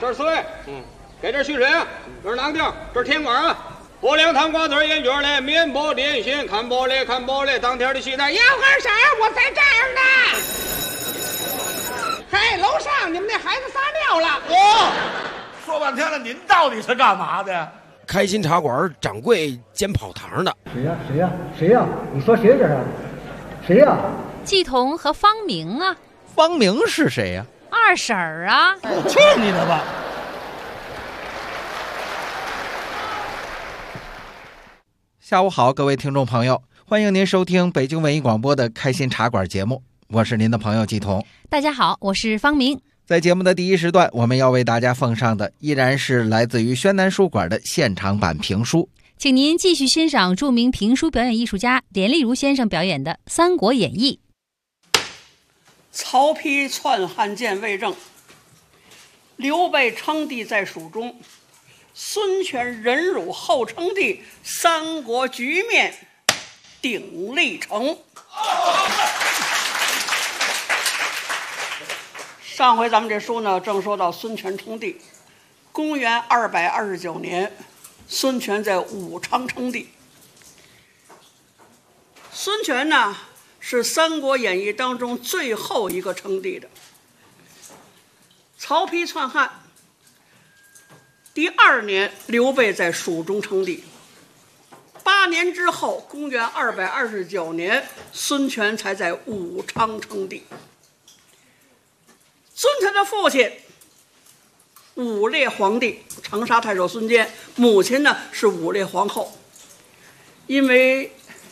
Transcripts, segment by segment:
这是水，给这蓄水啊，这是囊丁，这是甜瓜啊。薄凉汤瓜子烟卷嘞，面包点心，看包嘞，当天的期待。 要干啥？我在这儿呢。嘿，楼上你们那孩子撒尿了。 说半天了，您到底是干嘛的？ 开心茶馆掌柜兼跑堂的。 谁呀？你说谁这是？谁呀？ 季彤和方明啊。 方明是谁呀？ 二婶儿啊。 去你的吧！ 下午好，各位听众朋友，欢迎您收听北京文艺广播的开心茶馆节目，我是您的朋友季彤。 大家好，我是方明。 在节目的第一时段，我们要为大家奉上的依然是来自于宣南书馆的现场版评书， 请您继续欣赏著名评书表演艺术家连丽如先生表演的《三国演义》。 曹丕篡汉建魏政，刘备称帝在蜀中，孙权忍辱后称帝，三国局面鼎立成。上回咱们这书呢，正说到孙权称帝。公元229年，孙权在武昌称帝。孙权呢，是《三国演义》当中最后一个称帝的。曹丕篡汉第2年，刘备在蜀中称帝。8年之后，公元229年，孙权才在武昌称帝。孙权的父亲武烈皇帝，长沙太守孙坚，母亲呢是武烈皇后。因为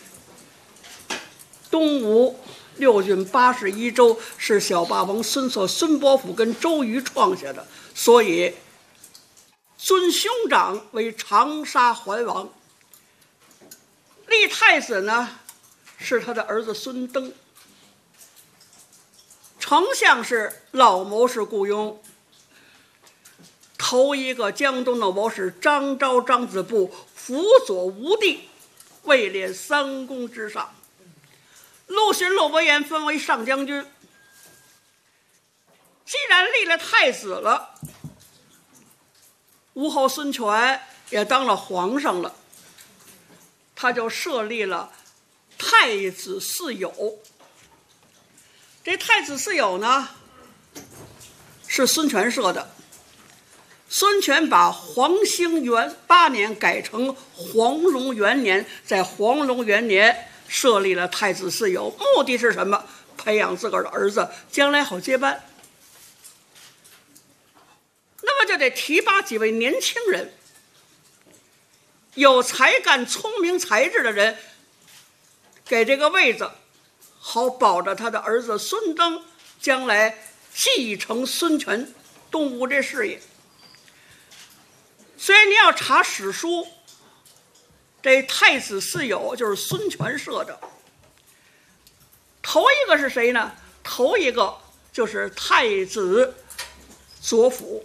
东吴6郡81州是小霸王孙策、孙伯符跟周瑜创下的，所以尊兄长为长沙桓王。立太子呢是他的儿子孙登。丞相是老谋士顾雍，头一个江东的谋士张昭、张子布辅佐吴帝，位列3公之上。陆逊、陆伯言分为上将军。既然立了太子了，吴后孙权也当了皇上了，他就设立了太子寺友。这太子寺友呢，是孙权设的。孙权把黄兴元8年改成黄龙元年，在黄龙元年设立了太子寺友，目的是什么？培养自个儿的儿子，将来好接班。那么就得提拔几位年轻人，有才干、聪明才智的人，给这个位子，好保着他的儿子孙登将来继承孙权东吴这事业。所以你要查史书，这太子寺友就是孙权设的。头一个是谁呢？头一个就是太子左辅。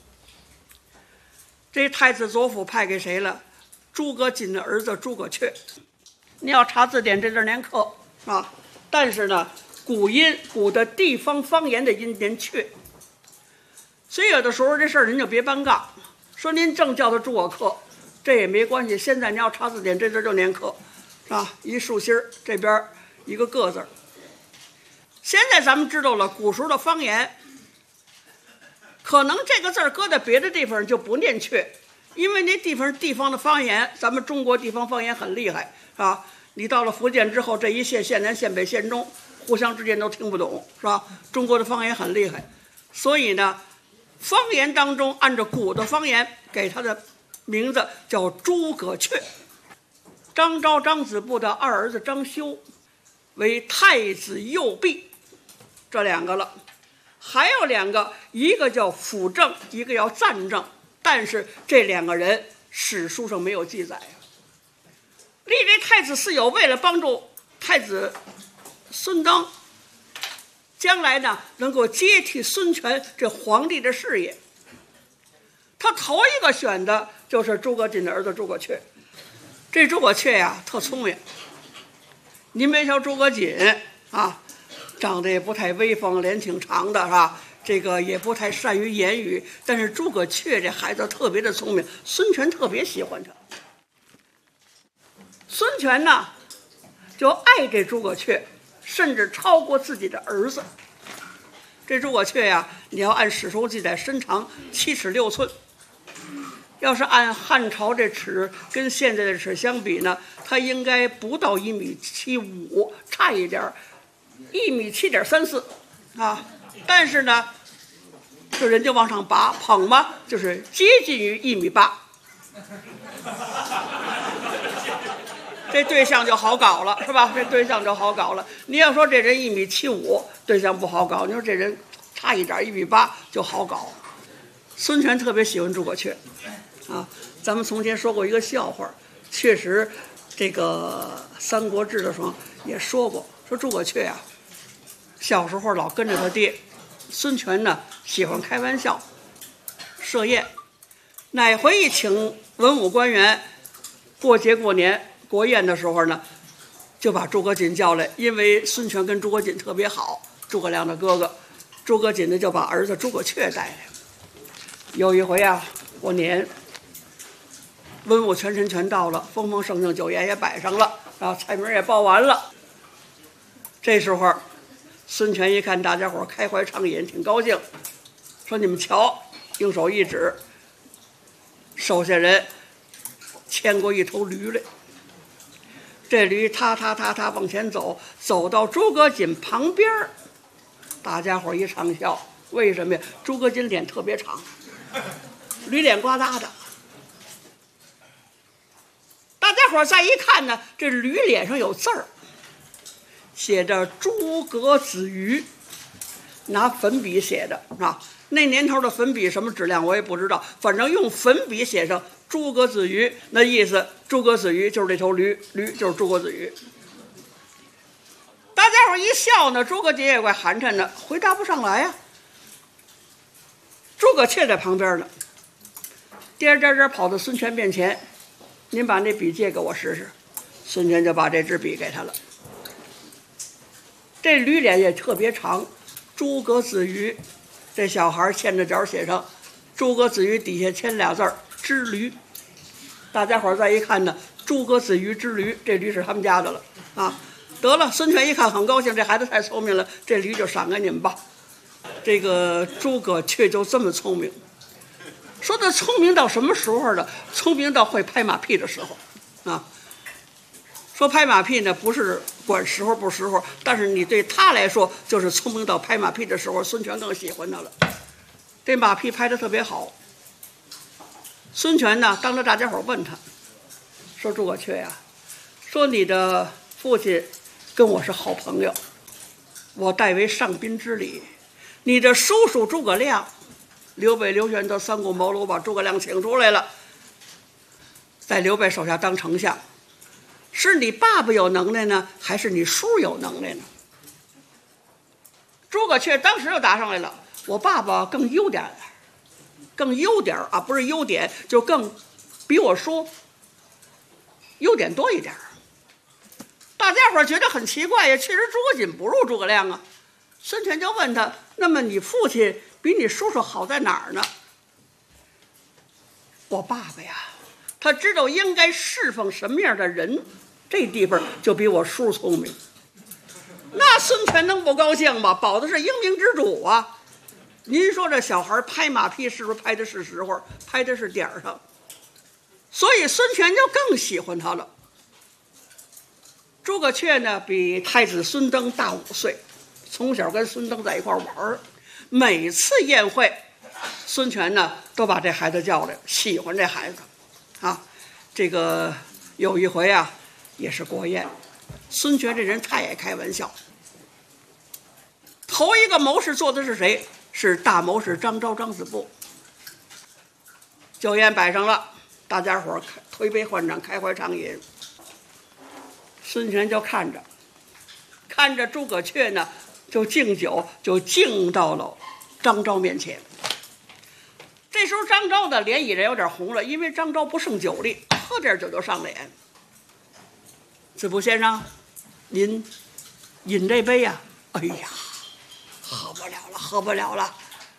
这太子左辅派给谁了？诸葛瑾的儿子诸葛恪。你要查字典，这字念克啊，但是呢，古音古的地方方言的音念阙，所以有的时候这事儿您就别搬杠，说您正叫他诸葛恪，这也没关系。现在你要查字典，这字就念克，是吧？一竖心儿，这边一个个字。现在咱们知道了，古时候的方言，可能这个字搁在别的地方就不念阙，因为那地方的方言，咱们中国地方方言很厉害，是吧？你到了福建之后，这一县，县南、县北、县中，互相之间都听不懂，是吧？中国的方言很厉害，所以呢，方言当中按照古的方言给他的名字叫诸葛恪。张昭、张子布的二儿子张修为太子右弼，这2个了。还有2个，一个叫辅政，一个叫赞政，但是这2个人史书上没有记载。立这太子寺友，为了帮助太子孙登将来呢能够接替孙权这皇帝的事业。他头一个选的就是诸葛瑾的儿子诸葛恪。这诸葛恪呀特聪明，您别瞧诸葛瑾啊，长得也不太威风，脸挺长的是吧？ 这个也不太善于言语，但是诸葛雀这孩子特别的聪明，孙权特别喜欢他。孙权呢，就爱这诸葛雀，甚至超过自己的儿子。这诸葛雀呀，你要按史书记载，身长7尺6寸。要是按汉朝这尺跟现在的尺相比呢，它应该不到1.75米，差一点，1.7.34米啊。但是呢，这人就往上拔，捧嘛，就是接近于1.8米。这对象就好搞了，是吧？这对象就好搞了。你要说这人1.75米，对象不好搞；你说这人差一点1.8米就好搞。孙权特别喜欢诸葛雀，啊，咱们从前说过一个笑话，确实，这个《三国志》的时候也说过，说诸葛雀呀，小时候老跟着他爹，孙权呢喜欢开玩笑，设宴，哪回一请文武官员，过节过年。国宴的时候呢，就把诸葛瑾叫来，因为孙权跟诸葛瑾特别好，诸葛亮的哥哥，诸葛瑾呢就把儿子诸葛雀带来。有一回啊，过年，文武全神全到了，丰丰盛盛，酒宴也摆上了，然后菜名也报完了。这时候，孙权一看大家伙开怀畅饮，挺高兴，说：“你们瞧！”用手一指，手下人牵过一头驴来。这驴踏往前走，走到诸葛瑾旁边，大家伙一畅笑。为什么呀？诸葛瑾脸特别长，驴脸呱嗒的。大家伙再一看呢，这驴脸上有字儿，写着“诸葛子瑜”，拿粉笔写的啊。那年头的粉笔什么质量我也不知道，反正用粉笔写上诸葛子瑜，那意思诸葛子瑜就是这头驴，驴就是诸葛子瑜。大家伙一笑呢，诸葛瑾也怪寒碜的，回答不上来呀。诸葛雀在旁边呢，颠跑到孙权面前，您把那笔借给我试试。孙权就把这支笔给他了。这驴脸也特别长，诸葛子瑜。这小孩牵着脚写上诸葛子瑜，底下签俩字儿“之驴”。大家伙再一看呢，诸葛子瑜之驴，这驴是他们家的了啊！得了，孙权一看很高兴，这孩子太聪明了，这驴就赏给你们吧。这个诸葛雀就这么聪明，说他聪明到什么时候呢？聪明到会拍马屁的时候啊！说拍马屁呢，不是管时候不时候，但是你对他来说就是聪明到拍马屁的时候，孙权更喜欢他了。这马屁拍得特别好。孙权呢，当着大家伙问他，说：“诸葛雀呀，说你的父亲跟我是好朋友，我代为上宾之礼。你的叔叔诸葛亮，刘备、刘玄德三顾茅庐把诸葛亮请出来了，在刘备手下当丞相。是你爸爸有能耐呢，还是你叔有能耐呢？”诸葛雀当时就答上来了：“我爸爸更优点啊，不是优点，就更比我叔优点多一点。”大家伙觉得很奇怪呀，确实诸葛瑾不如诸葛亮啊。孙权就问他：“那么你父亲比你叔叔好在哪儿呢？”我爸爸呀，他知道应该侍奉什么样的人，这地方就比我叔聪明。那孙权能不高兴吗？保的是英明之主啊！您说这小孩拍马屁是不是拍的是时候，拍的是点儿上？所以孙权就更喜欢他了。诸葛雀呢，比太子孙登大5岁，从小跟孙登在一块玩，每次宴会，孙权呢都把这孩子叫来，喜欢这孩子啊。这个有一回啊，也是国宴，孙权这人太爱开玩笑。头一个谋士做的是谁？是大谋士张昭、张子布。酒宴摆上了，大家伙推杯换盏，开怀畅饮。孙权就看着诸葛雀呢，就敬酒，就敬到了张昭面前。这时候张昭的脸已然有点红了，因为张昭不胜酒力，喝点酒就上脸。子布先生，您饮这杯呀？哎呀，喝不了了。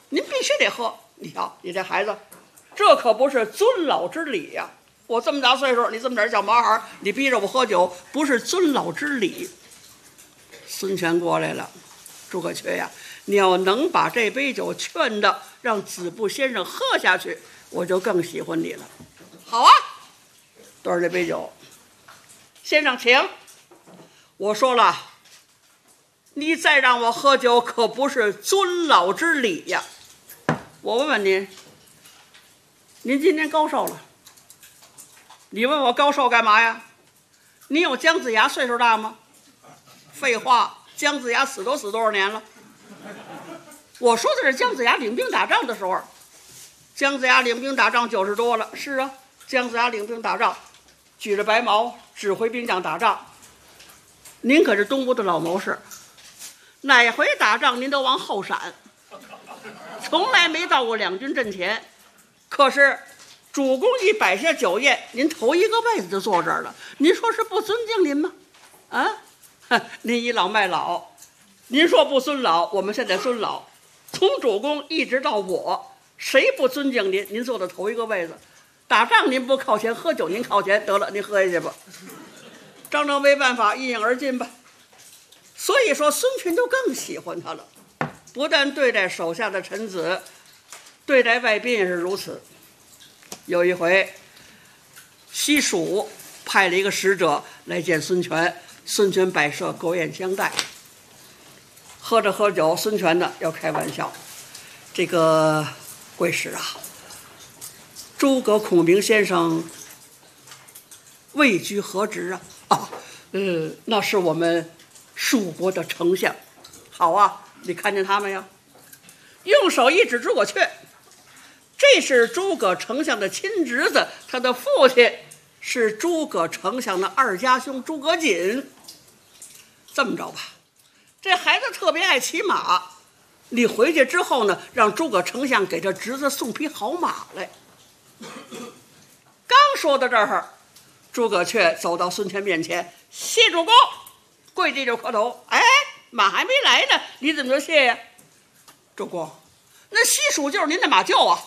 您必须得喝。你瞧，你这孩子，这可不是尊老之礼呀！我这么大岁数，你这么点小毛孩，你逼着我喝酒，不是尊老之礼。孙权过来了，诸葛雀呀，你要能把这杯酒劝的让子布先生喝下去，我就更喜欢你了。好啊，端着这杯酒，先生请。我说了，你再让我喝酒，可不是尊老之礼呀。我问问您，您今年高寿了？你问我高寿干嘛呀？你有姜子牙岁数大吗？废话，姜子牙死多少年了？我说的是姜子牙领兵打仗的时候。姜子牙领兵打仗90多了。是啊，姜子牙领兵打仗，举着白矛指挥兵将打仗。您可是东吴的老谋士，哪回打仗您都往后闪，从来没到过两军阵前。可是主公一摆下酒宴，您头一个位子就坐这儿了，您说是不尊敬您吗？啊，您倚老卖老，您说不尊老，我们现在尊老，从主公一直到我，谁不尊敬您？您坐的头一个位子，打仗您不靠前，喝酒您靠前，得了，您喝下去吧。张昭没办法，一饮而尽吧。所以说孙权就更喜欢他了，不但对待手下的臣子，对待外宾也是如此。有一回，西蜀派了一个使者来见孙权，孙权摆设狗眼相待。喝着喝酒，孙权呢要开玩笑，这个贵使啊，诸葛孔明先生位居何职啊？那是我们蜀国的丞相。好啊，你看见他没有？用手一指诸葛雀，这是诸葛丞相的亲侄子，他的父亲是诸葛丞相的二家兄诸葛瑾。这么着吧，这孩子特别爱骑马，你回去之后呢，让诸葛丞相给这侄子送匹好马来。刚说到这儿，诸葛雀走到孙权面前，谢主公，跪地就磕头。哎，马还没来呢，你怎么就谢呀？主公，那西蜀就是您的马厩啊，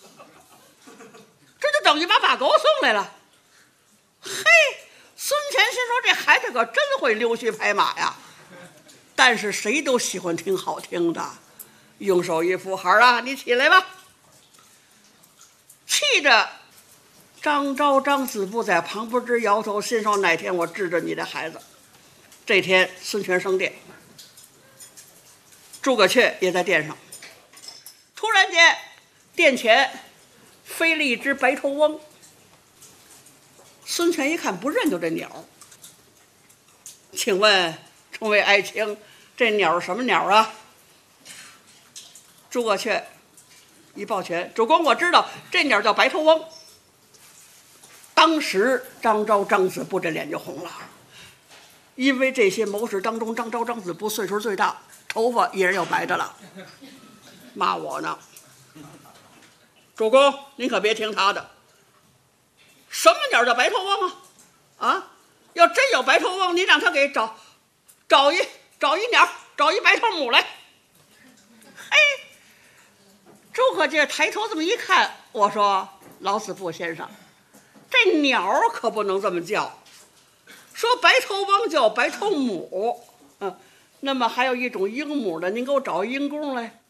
这就等于把马狗送来了。嘿，孙权心说这孩子可真会溜须拍马呀，但是谁都喜欢听好听的，用手一扶，孩儿啊，你起来吧。气着张昭、张子布在旁边直摇头，心说哪天我治着你的孩子。这天孙权升殿，诸葛雀也在殿上。突然间，殿前飞了一只白头翁。孙权一看不认，就这鸟。请问众位爱卿，这鸟是什么鸟啊？诸葛雀一抱拳，主公，我知道这鸟叫白头翁。当时张昭、张子布这脸就红了，因为这些谋士当中，张昭、张子布岁数最大，头发一人要白的了，骂我呢。主公，您可别听他的。什么鸟叫白头翁啊？要真有白头翁，你让他给找一鸟，找一白头母来。嘿，诸葛这抬头这么一看，我说老子布先生，这鸟可不能这么叫，说白头翁叫白头母，那么还有一种鹰母的，您给我找一鹰公来。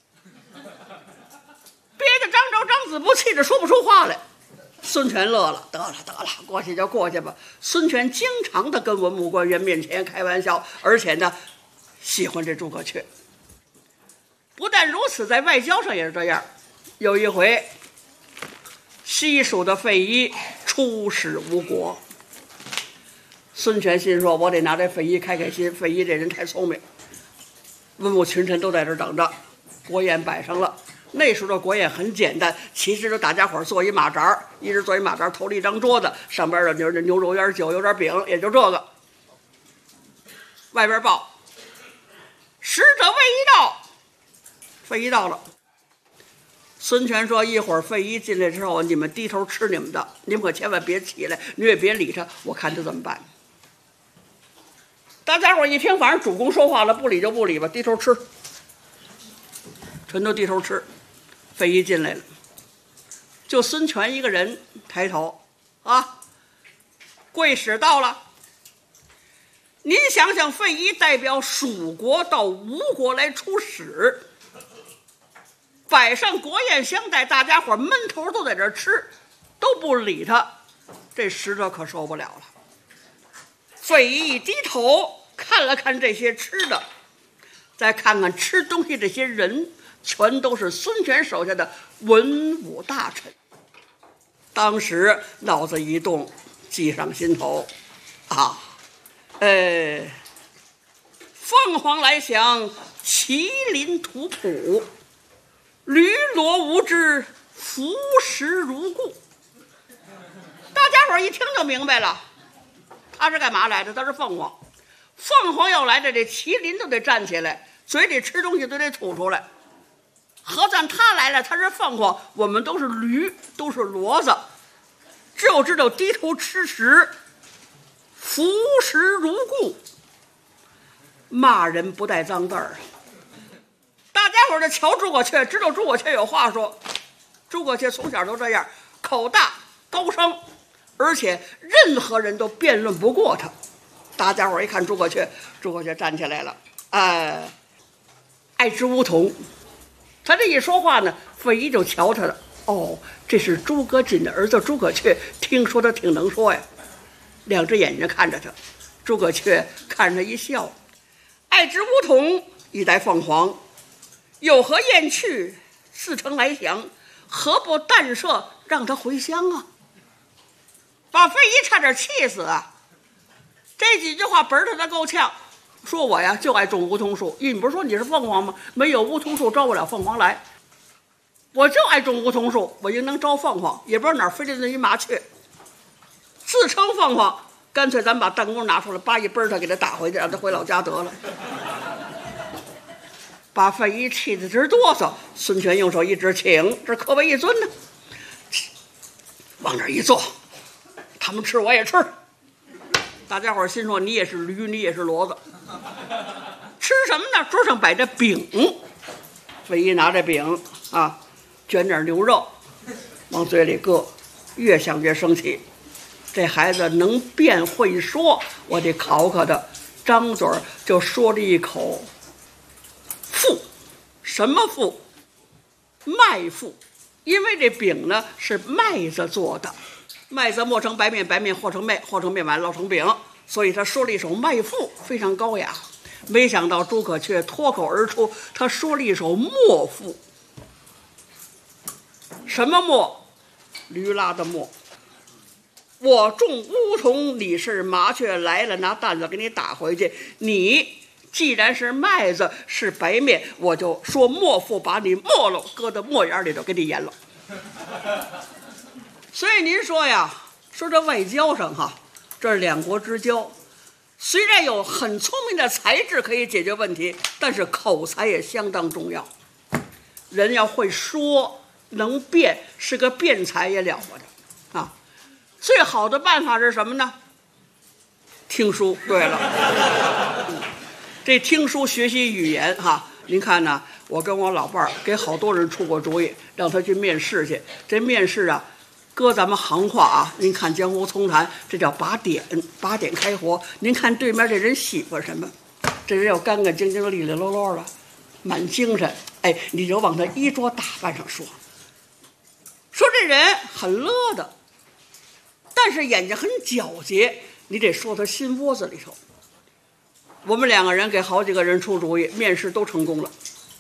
憋着张昭、张子布气着说不出话来。孙权乐了，得了，过去就过去吧。孙权经常的跟文武官员面前开玩笑，而且呢，喜欢这诸葛雀。不但如此，在外交上也是这样。有一回，西蜀的费祎出使吴国，孙权心说，我得拿这费祎开开心。费祎这人太聪明，文武群臣都在这等着，国宴摆上了。那时候的国宴很简单，其实就大家伙坐一马扎，一人坐一马扎，头了一张桌子，上边有牛肉，有点酒，有点饼，也就这个。外边报，使者费祎到。费祎到了。孙权说，一会儿费祎进来之后，你们低头吃你们的，你们可千万别起来，你也别理他，我看他怎么办。大家伙一听，反正主公说话了，不理就不理吧，低头吃，全都低头吃。 费祎进来了，就孙权一个人抬头啊，贵使到了。您想想，费祎代表蜀国到吴国来出使，摆上国宴相待，大家伙闷头都在这吃，都不理他，这使者可受不了了。费祎一低头看了看这些吃的，再看看吃东西这些人，全都是孙权手下的文武大臣。当时脑子一动，记上心头啊，凤凰来降，麒麟吐哺，驴骡无知，服食如故。大家伙一听就明白了，他是干嘛来的？他是凤凰。凤凰要来的，这麒麟都得站起来，嘴里吃东西都得吐出来。合算他来了，他是凤凰，我们都是驴，都是骡子，只有知道低头吃食，服食如故。骂人不带脏字儿。大家伙就瞧诸葛雀，知道诸葛雀有话说。诸葛雀从小都这样，口大高声，而且任何人都辩论不过他。大家伙一看诸葛雀站起来了，爱之梧桐。他这一说话呢，费祎就瞧他了。哦，这是诸葛瑾的儿子诸葛雀，听说他挺能说呀。两只眼睛看着他，诸葛雀看着他一笑。爱之梧桐，一代凤凰，有何厌去？似城来降，何不淡赦，让他回乡啊？把费祎差点气死啊！这几句话本儿他够呛，说我呀就爱种梧桐树，你不是说你是凤凰吗？没有梧桐树招不了凤凰来，我就爱种梧桐树，我应能招凤凰，也不知道哪儿飞来那一麻雀，自称凤凰。干脆咱把弹弓拿出来，扒一奔他给他打回去，让他回老家得了。把费祎气得直哆嗦。孙权用手一指，请，这可为一尊呢。往那儿一坐，他们吃我也吃。大家伙心说你也是驴，你也是骡子。吃什么呢？桌上摆着饼，费祎拿着饼啊，卷点牛肉往嘴里搁，越想越生气。这孩子能辩会说，我得考考他。张嘴就说了一口馥。什么馥？麦馥。因为这饼呢是麦子做的，麦子磨成白面，白面和成面，和成面碗烙成饼，所以他说了一首麦馥，非常高雅。没想到诸葛雀脱口而出，他说了一首磨馥。什么磨？驴拉的磨。我种梧桐，你是麻雀，来了拿担子给你打回去。你既然是麦子是白面，我就说磨馥，把你磨了，搁到磨眼里头给你腌了。所以您说呀，说这外交上哈，这是两国之交，虽然有很聪明的才智可以解决问题，但是口才也相当重要。人要会说，能辩，是个辩才也了不得啊。最好的办法是什么呢？听书。对了，这听书学习语言哈，您看呢，我跟我老伴儿给好多人出过主意，让他去面试去。这面试啊，搁咱们行话啊，您看江湖丛谈，这叫拔点，拔点开活。您看对面这人喜欢什么？这人要干干净净、利利落落的，满精神。哎，你就往他衣着打扮上说，说这人很乐的。但是眼睛很皎洁，你得说他心窝子里头。我们两个人给好几个人出主意，面试都成功了。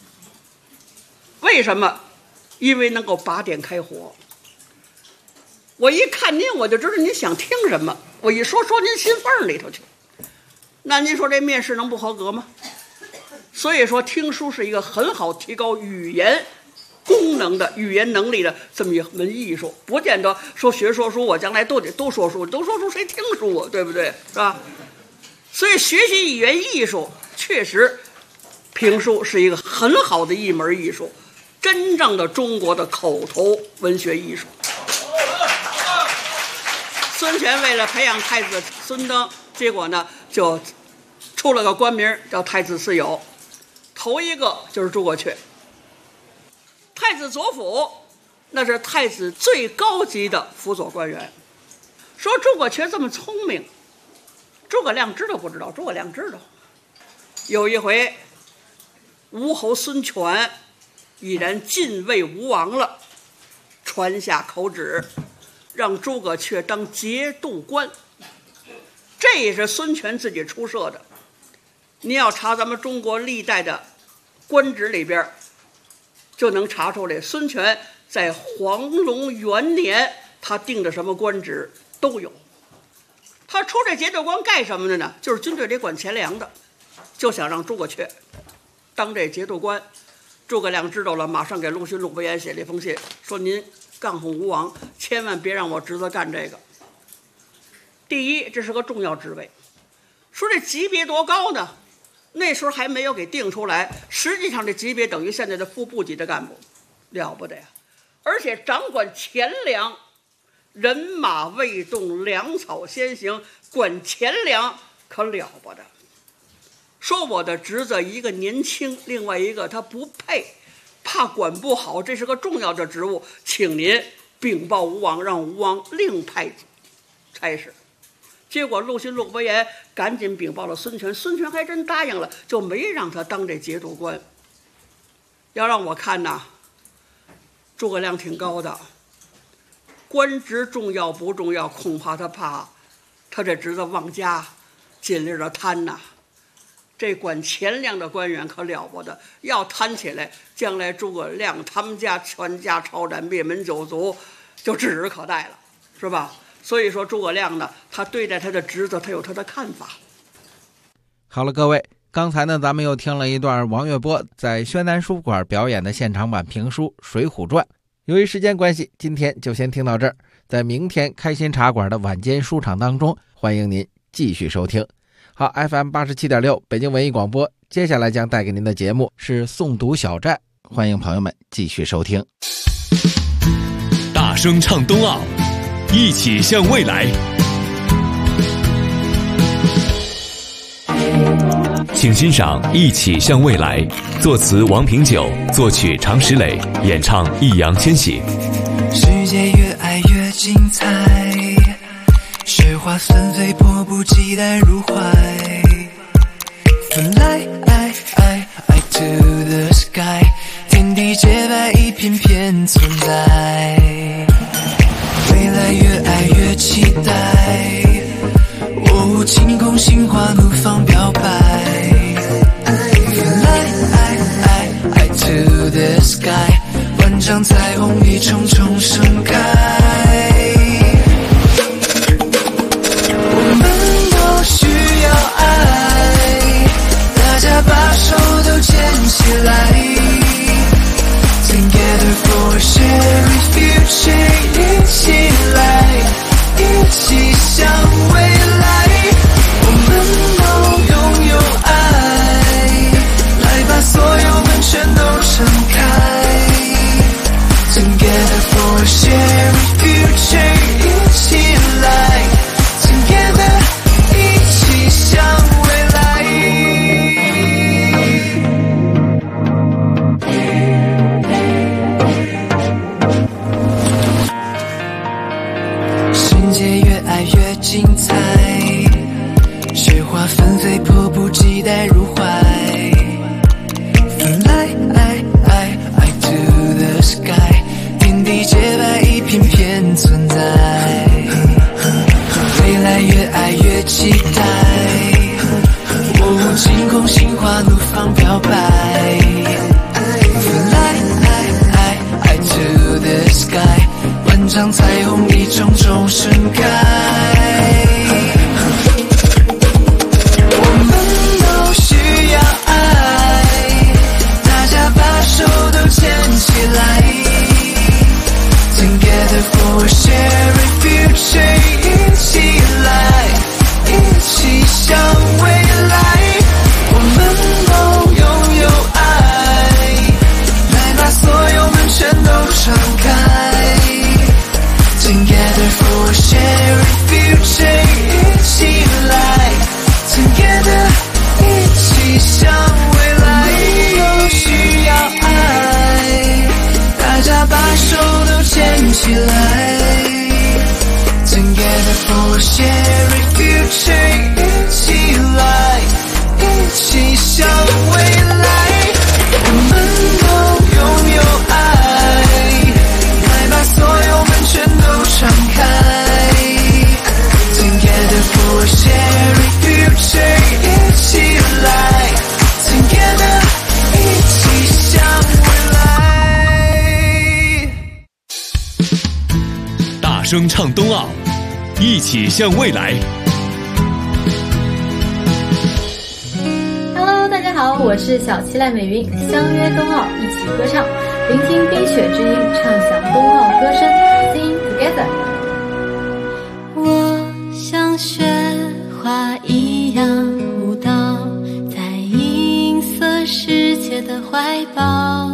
为什么？因为能够拔点开活。我一看您，我就知道您想听什么，我一说您心缝里头去。那您说这面试能不合格吗？所以说听书是一个很好提高语言功能的语言能力的这么一门艺术，不见得说学说书我将来都得都说书，都说书谁听书啊？对不对？是吧？所以学习语言艺术确实，评书是一个很好的一门艺术，真正的中国的口头文学艺术。孙权为了培养太子孙登，结果呢就出了个官名叫太子慈友，头一个就是诸葛雀。 太子左辅那是太子最高级的辅佐官员。说诸葛恪这么聪明，诸葛亮知道不知道？诸葛亮知道。有一回吴侯孙权已然进位吴王了，传下口旨，让诸葛恪当节度官。这也是孙权自己出设的。你要查咱们中国历代的官职里边，就能查出来孙权在黄龙元年他定的什么官职都有。他出这节度官干什么的呢？就是军队里管钱粮的，就想让诸葛恪当这节度官。诸葛亮知道了，马上给陆逊、陆伯言写了一封信，说您干红吴王，千万别让我侄子干这个。第一，这是个重要职位。说这级别多高呢？那时候还没有给定出来，实际上这级别等于现在的副部级的干部，了不得呀！而且掌管钱粮，人马未动，粮草先行，管钱粮可了不得。说我的侄子一个年轻，另外一个他不配，怕管不好，这是个重要的职务，请您禀报吴王，让吴王另派差事。结果陆逊、陆伯言赶紧禀报了孙权，孙权还真答应了，就没让他当这节度官。要让我看呐，诸葛亮挺高的，官职重要不重要，恐怕他怕他这侄子忘家，尽力的贪呐。这管钱粮的官员可了不得，要贪起来，将来诸葛亮他们家全家抄斩，灭门九族，就指日可待了，是吧？所以说诸葛亮呢，他对待他的侄子，他有他的看法。 好了，各位，刚才呢，咱们又听了一段王月波在宣南书馆表演的现场版评书《水浒传》。由于时间关系，今天就先听到这儿。在明天开心茶馆的晚间书场当中，欢迎您继续收听。好 ，FM 87.6北京文艺广播，接下来将带给您的节目是诵读小站，欢迎朋友们继续收听。 大声唱冬奥，一起向未来。请欣赏《一起向未来》，作词王平久，作曲常石磊，演唱易烊千玺。 世界越爱越精彩，雪花纷飞，迫不及待入怀。Fly to the sky， 天地洁白，一片片存在。未来越爱越期待，晴空心花怒放表白。Fly to the sky， 万丈彩虹一重重盛开。我们都需要爱，大家把手都牵起来。Together for a shared future， 一起来，一起向未来。我们都拥有爱，来把所有门全都敞开。Together for a shared future， 一起来 ，Together 一起向未来。世界越爱越精彩，雪花纷飞，迫不及待入怀。Fly to the sky， 天地洁白，一片片存在。未来越爱越期待，晴空心花怒放表白。Fly to the sky， 万丈彩虹一重重盛开。我们都需要爱，大家把手都牵起来。Together for a shared future， 一起来，一起向未来。我们都拥有爱， 声唱冬奥，一起向未来。 Hello， 大家好，我是小七赖美云，相约冬奥，一起歌唱，聆听冰雪之音，畅享冬奥歌声 ，Sing Together。 我像雪花一样舞蹈，在银色世界的怀抱，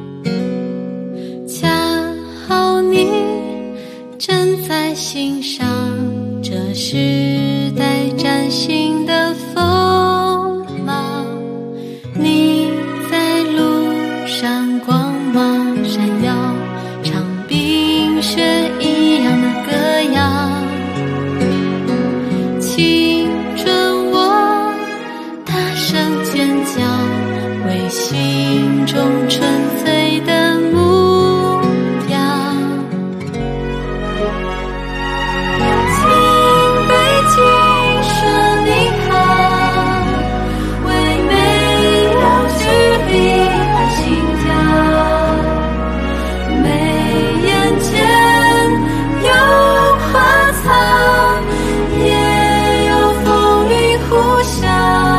恰好你正在欣赏这时代崭新的风貌，你在路上光芒闪耀，唱冰雪一样的歌谣，青春我大声尖叫，为心中纯粹的目标。请北京说你好，为没有距离而心跳，眉眼间有花草，也有风雨呼啸。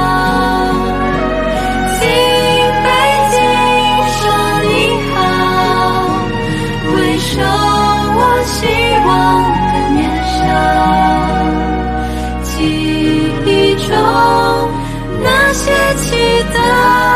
请北京说你好，回首我希望的年少，记忆中那些祈祷，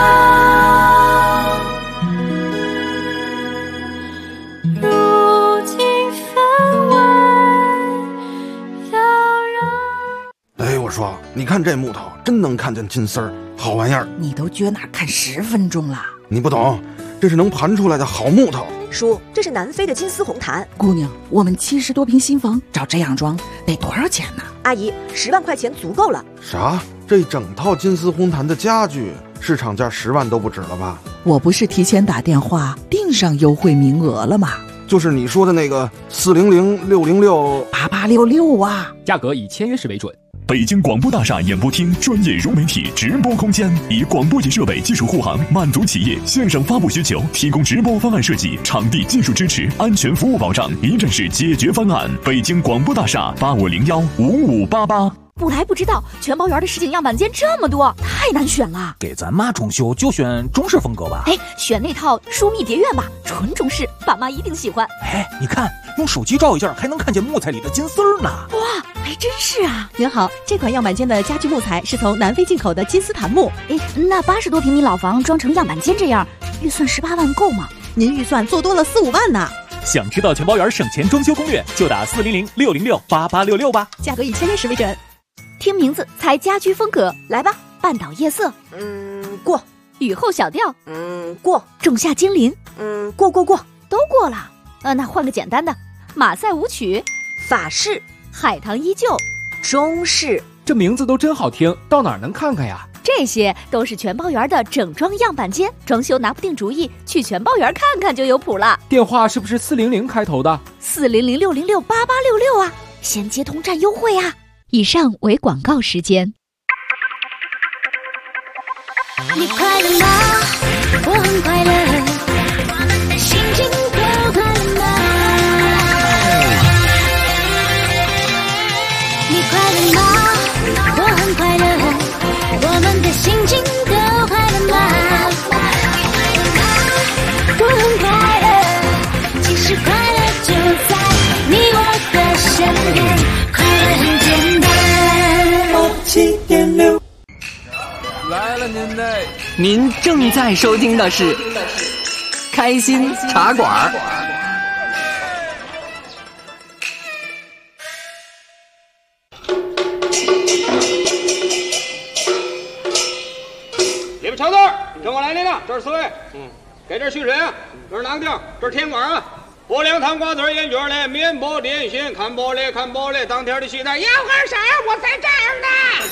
如今分外遥远。 哎，我说，你看这木头，真能看见金丝儿，好玩意儿。 你都撅那看10分钟了。 你不懂，这是能盘出来的好木头。 叔，这是南非的金丝红檀。 姑娘，我们70多平新房，照这样装得多少钱呢？ 阿姨，10万块钱足够了。 啥？这整套金丝红檀的家具，市场价10万都不止了吧？ 我不是提前打电话订上优惠名额了吗？ 就是你说的那个400-606-8866 啊， 价格以签约时为准。 北京广播大厦演播厅专业融媒体直播空间，以广播级设备技术护航，满足企业线上发布需求，提供直播方案设计、场地技术支持、安全服务保障，一站式解决方案。北京广播大厦8501-5588。 不来不知道，全包园的实景样板间这么多，太难选了。 给咱妈装修就选中式风格吧。 哎，选那套疏密蝶院吧，纯中式，爸妈一定喜欢。 哎，你看，用手机照一下，还能看见木材里的金丝儿呢。 哇，还真是啊！ 您好，这款样板间的家具木材是从南非进口的金丝檀木。 哎，那80多平米老房装成样板间这样，预算18万够吗？ 您预算做多了4-5万呢。 想知道全包园省钱装修攻略，就打400-606-8866吧。 价格以签约时为准。 听名字猜家居风格，来吧。半岛夜色，过。雨后小调，过。仲夏精灵，过，都过了。那换个简单的，马赛舞曲，法式，海棠依旧，中式。 这名字都真好听，到哪儿能看看呀？ 这些都是全包园的整装样板间，装修拿不定主意，去全包园看看就有谱了。 电话是不是400开头的 ？400-606-8866啊，先接通占优惠啊。以上为广告时间。 你快乐吗？我很快乐，我们的心情都快乐吗？你快乐吗？我很快乐，我们的心情都快乐吗？我很快乐，其实快乐就在你我的身边，快乐很简单。7.6 来了您嘞！您正在收听的是开心茶馆。 你们瞧这儿，跟我来领领，这是4位。给这蓄水啊，这是囊丁，这是甜瓜啊。薄凉糖瓜子烟卷嘞，面包点心，看玻璃，当天的西餐。 要干啥？我在这儿呢。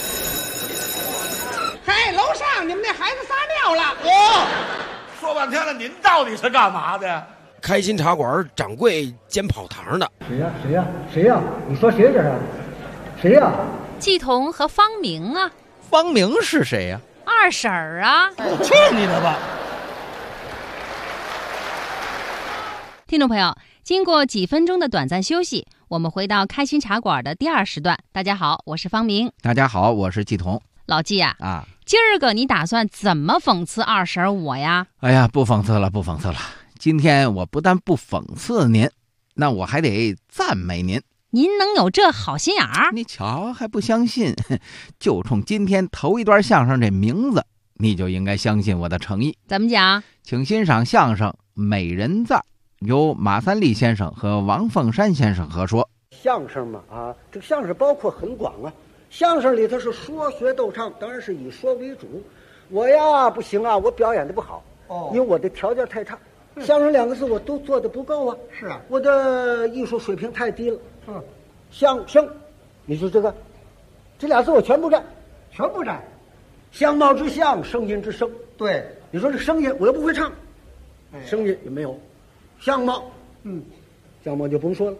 嘿，楼上你们那孩子撒尿了。 说半天了，您到底是干嘛的？ 开心茶馆掌柜兼跑堂的。 谁呀？你说谁这是？谁呀？ 季彤和方明啊。 方明是谁呀？ 二婶儿啊。 去你的吧！ 听众朋友， 经过几分钟的短暂休息，我们回到开心茶馆的第2时段。大家好，我是方明。 大家好，我是季彤。 老季啊，今儿个你打算怎么讽刺二婶我呀？ 哎呀，不讽刺了，不讽刺了。今天我不但不讽刺您，那我还得赞美您。 您能有这好心眼儿？ 你瞧还不相信？就冲今天头一段相声这名字，你就应该相信我的诚意。 怎么讲？ 请欣赏相声《美人赞》，由马三立先生和王凤山先生合说。 相声嘛，这个相声包括很广啊。相声里头是说学逗唱，当然是以说为主。我呀不行啊，我表演的不好，因为我的条件太差。相声2个字我都做的不够啊。 是啊， 我的艺术水平太低了。相声，你说这俩字我全不占， 全不占。 相貌之相，声音之声。 对， 你说这声音我又不会唱，声音也没有。相貌，相貌就甭说了，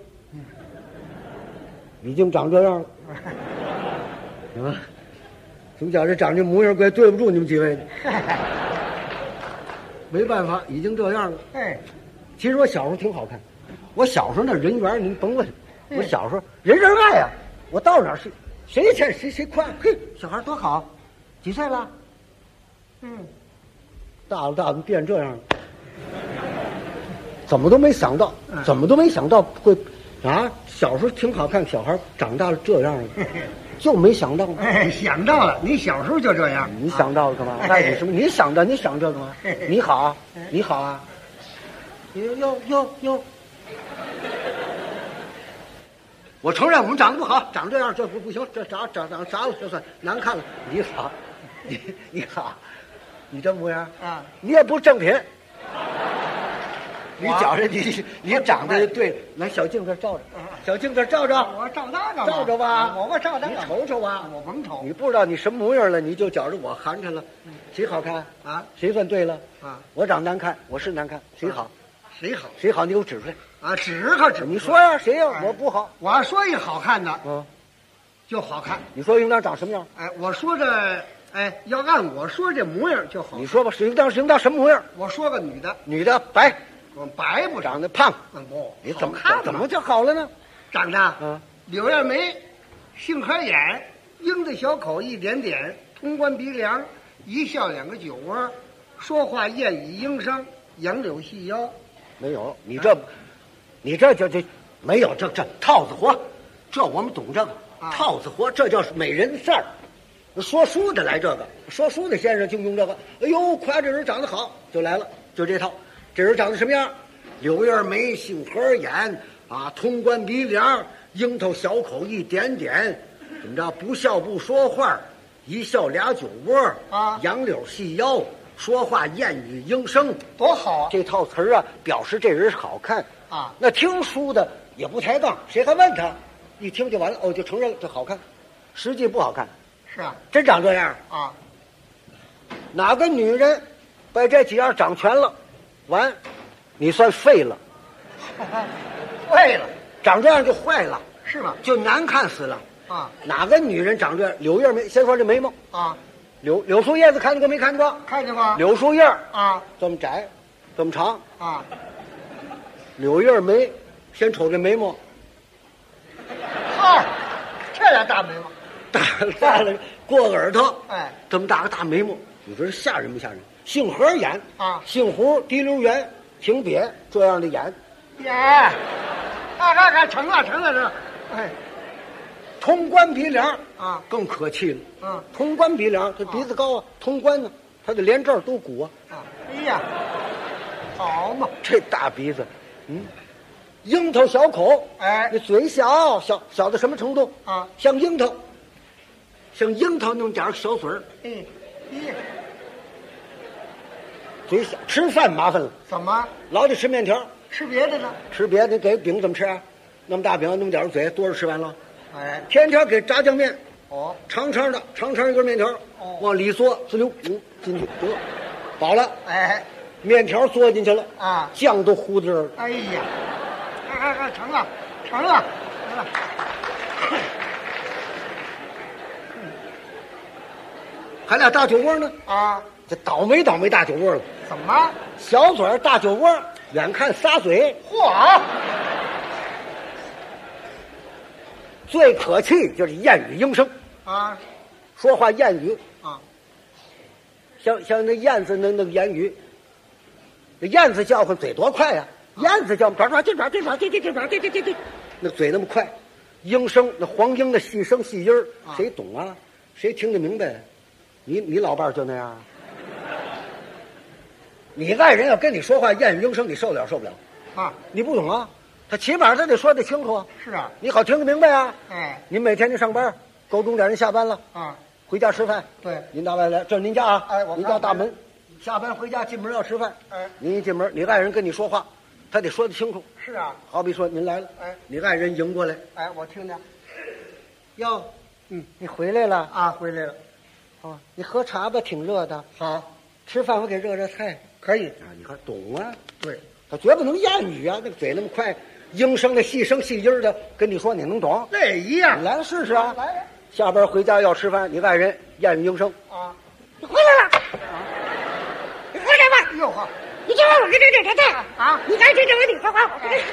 已经长这样了，是吧？从小这长这模样，怪对不住你们几位的。没办法，已经这样了。其实我小时候挺好看，我小时候那人缘您甭问，我小时候人人爱啊，我到哪儿谁欠谁宽，嘿，小孩多好，几岁了？大了变这样了，怎么都没想到会小时候挺好看，小孩长大了这样了，就没想到。 想到了，你小时候就这样， 你想到了干嘛？碍你什么？你想这干嘛？你好啊，你好啊，哟。我承认我们长得不好，长这样这不行，这长啥了？这算难看了。你好，你好，你这模样你也不正品。你觉着你长得对，来小镜子照着，小镜子照着， 我照那个， 照着吧， 我照那个， 你瞅瞅吧， 我甭瞅。 你不知道你什么模样了，你就觉着我寒碜了。谁好看啊？谁算对了啊？我长难看，我是难看，谁好？谁好？你给我指出来啊！指。 你说呀，谁呀？我不好。 我说一好看的，就好看。 你说应当长什么样？ 我说这，要按我说这模样就好。 你说吧，应当什么模样？ 我说个女的白， 白不长得胖。 不， 你怎么就好了呢？ 长得柳叶眉，杏核眼，鹰的小口一点点，通关鼻梁，一笑2个酒窝，说话燕语莺声，杨柳细腰。 没有，你这就没有这套子活，这我们懂这个套子活，这叫美人事儿。说书的来这个，说书的先生就用这个。哎呦，夸这人长得好，就来了，就这套。这人长得什么样？柳叶眉，杏核眼通关鼻梁，樱桃小口一点点，怎么着？不笑不说话，一笑2酒窝杨柳细腰。说话燕语莺声， 多好啊！ 这套词儿表示这人好看那听书的也不抬杠，谁还问他？一听就完了，就承认了，这好看，实际不好看。 是啊， 真长这样哪个女人把这几样长全了，完，你算废了。 废了， 长这样就坏了， 是吧？ 就难看死了哪个女人长这样？柳叶眉，先说这眉毛柳树叶子看见过没看过？ 看见过。 柳树叶这么窄，这么长柳叶眉，先瞅这眉毛， 这俩大眉毛， 大了过耳朵，这么大个大眉毛，你说吓人不吓人？杏核眼杏核滴溜圆挺瘪这样的眼， 成了这， 通关鼻梁更可气了通关鼻梁，这鼻子高通关呢，他的连这儿都鼓哎呀，好嘛， 这大鼻子，樱桃小口，那嘴小到什么程度像樱桃那么点小嘴儿，嘴小，吃饭麻烦了。 怎么？ 老得吃面条， 吃别的呢？ 吃别的给饼怎么吃那么大饼，那么点嘴，多少吃完了？天天给炸酱面，长长一根面条，往里缩，滋溜，进去得，饱了，面条缩进去了酱都糊这儿了。 哎呀，成了。 还俩大酒窝呢这倒霉大酒窝了。 怎么？ 小嘴大酒窝，远看仨嘴。 嚯！ 最可气就是燕语应声啊， 说话燕语啊， 像那燕子那言语，那燕子叫唤嘴多快呀！燕子叫抓，那嘴那么快，应声那黄莺的细声细音儿，谁懂啊？谁听得明白？你老伴儿就那样。你爱人要跟你说话燕语应声，你受了不了？ 啊， 你不懂啊？他起码他得说得清楚啊。 是啊， 你好听得明白啊。 哎， 您每天您上班，够钟点人下班了啊， 回家吃饭。 对， 您大外来，这是您家啊。 哎， 您家大门，下班回家进门要吃饭。 哎， 您一进门，你爱人跟你说话，他得说得清楚。 是啊， 好比说您来了， 哎， 你爱人迎过来， 哎，我听见。 哟，你回来了啊，回来了。 哦，你喝茶吧，挺热的。 好， 吃饭我给热菜。 可以啊，你看懂啊？ 对， 他绝不能燕语啊，那个嘴那么快，应声的细声细音的跟你说，你能懂？ 那也一样。 你来试试啊！ 来， 下班回家要吃饭，你爱人燕语应声啊， 你回来了， 你回来吧。哟呵， 你今晚我给你热菜啊， 你赶紧跟我你说话，我给你。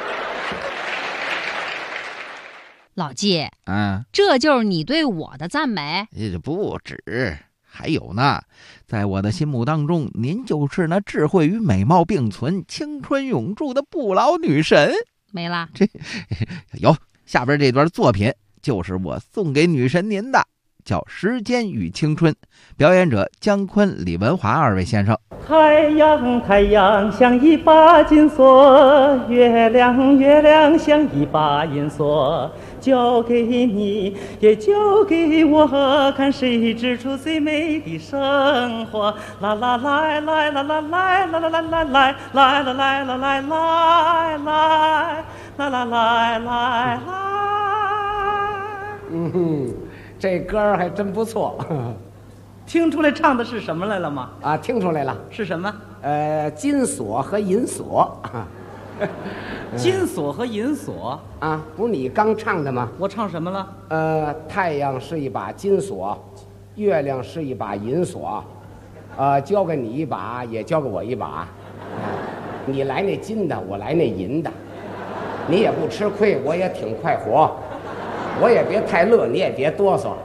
老季， 啊， 这就是你对我的赞美？ 这不止，还有呢。在我的心目当中，您就是那智慧与美貌并存、青春永驻的不老女神。 没啦， 这有下边这段作品就是我送给女神您的，叫《时间与青春》，表演者姜昆、李文华二位先生。 太阳，太阳像一把金锁，月亮，月亮像一把银锁，交给你，也交给我，看谁织出最美的生活。啦啦来来啦啦来啦啦啦来来来啦来啦来来来啦啦来来来。 这歌还真不错。 听出来唱的是什么来了吗？ 啊，听出来了， 是什么？ 金锁和银锁。 金锁和银锁啊，不是你刚唱的吗？ 我唱什么了？ 太阳是一把金锁，月亮是一把银锁，交给你一把，也交给我一把。你来那金的，我来那银的，你也不吃亏，我也挺快活，我也别太乐，你也别哆嗦。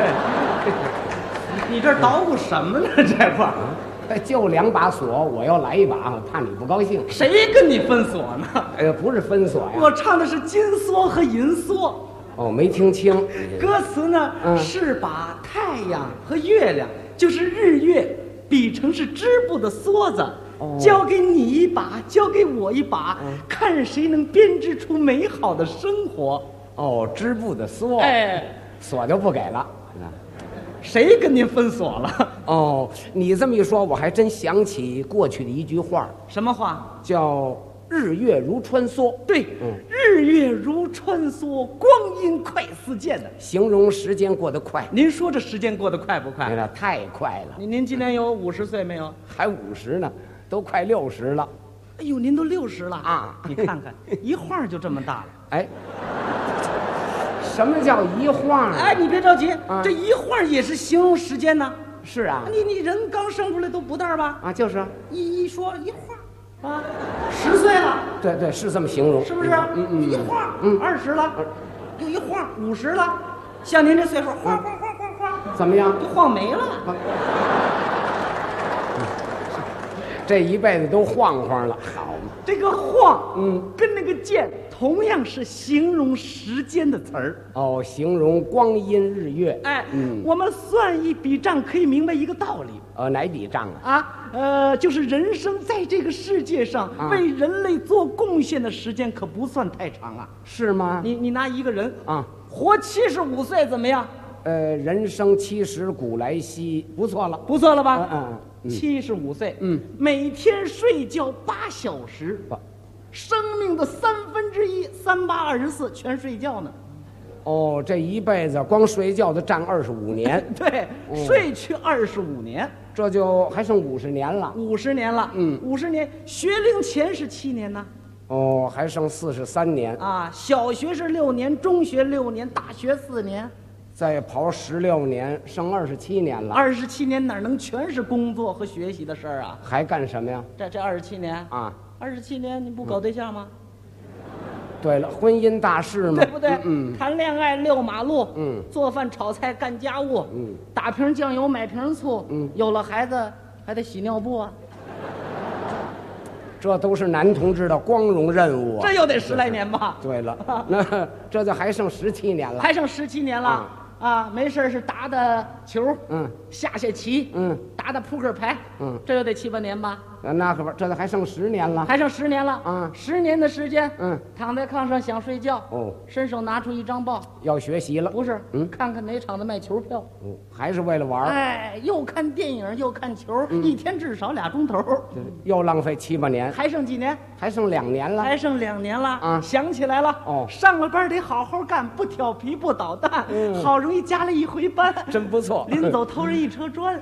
你这捣鼓什么呢？这块就2把锁，我要来一把，我怕你不高兴。 谁跟你分锁呢？ 不是分锁呀， 我唱的是金锁和银锁。 哦，没听清。 歌词呢，是把太阳和月亮，就是日月，比成是织布的梭子，交给你一把，交给我一把，看谁能编织出美好的生活。 哦，织布的梭， 哎， 锁就不给了。 谁跟您分锁了？ 哦，你这么一说，我还真想起过去的一句话。 什么话？ 叫日月如穿梭。 对，日月如穿梭，光阴快似箭的， 形容时间过得快。 您说这时间过得快不快？ 对了，太快了。 您今年有50岁没有？ 还50呢，都快60了。 哎呦，您都60了啊！ 你看看，一晃就这么大了。 哎。什么叫一晃？ 哎，你别着急，这一晃也是形容时间呢。 是啊， 你人刚生出来都不大吧？ 啊，就是一说一晃啊，10岁了。 对对，是这么形容， 是不是？一晃，20了，又一晃50了，像您这岁数，晃， 怎么样？ 就晃没了。 这一辈子都晃晃了，好嘛？ 这个晃，跟那个箭同样是形容时间的词儿。 哦，形容光阴日月。 哎，我们算一笔账，可以明白一个道理。 哪笔账啊？ 就是人生在这个世界上为人类做贡献的时间可不算太长啊。 是吗？ 你拿一个人啊， 活75岁怎么样？ 人生70古来稀，不错了， 不错了吧？75岁，每天睡觉8小时，生命的1/3，3、8、24，全睡觉呢。 哦，这一辈子光睡觉的占25年。 对，睡去25年， 这就还剩50年了。 50年了，50年，学龄前是7年呢。 哦，还剩43年啊！小学是6年，中学6年，大学4年。 再跑16年，剩27年了。 27年哪能全是工作和学习的事儿啊？ 还干什么呀？ 这27年啊， 27年你不搞对象吗？ 对了，婚姻大事嘛， 对不对？ 嗯， 谈恋爱遛马路，做饭炒菜干家务，打瓶酱油买瓶醋，有了孩子还得洗尿布啊。 这都是男同志的光荣任务啊！ 这又得10来年吧？ 对了，那这就还剩17年了， 还剩17年了。啊，没事是打打球，下棋，打打扑克牌，这又得7、8年吧？ 那可不，这都还剩10年了， 还剩10年了啊！10年的时间，躺在炕上想睡觉，伸手拿出一张报， 要学习了， 不是？看看哪场的卖球票， 还是为了玩？ 哎，又看电影又看球，一天至少2钟头， 又浪费7、8年， 还剩几年？ 还剩2年了， 还剩2年了啊！想起来了，上了班得好好干，不调皮不捣蛋，好容易加了1回班， 真不错。 临走偷人1车砖。